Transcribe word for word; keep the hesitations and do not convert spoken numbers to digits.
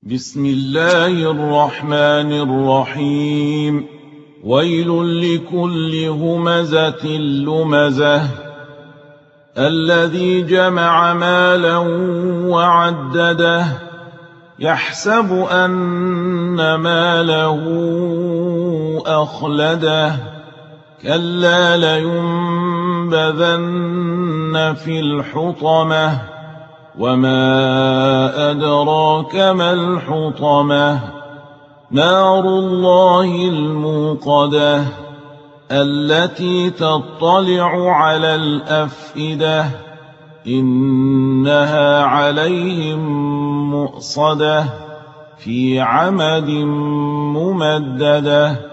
بسم الله الرحمن الرحيم ويل لكل همزة لمزة الذي جمع مالا وعدده يحسب أن ماله أخلده كلا لينبذن في الحطمة وما أدراك ما الحطمة نار الله الموقدة التي تطلع على الأفئدة إنها عليهم مؤصدة في عمد ممددة.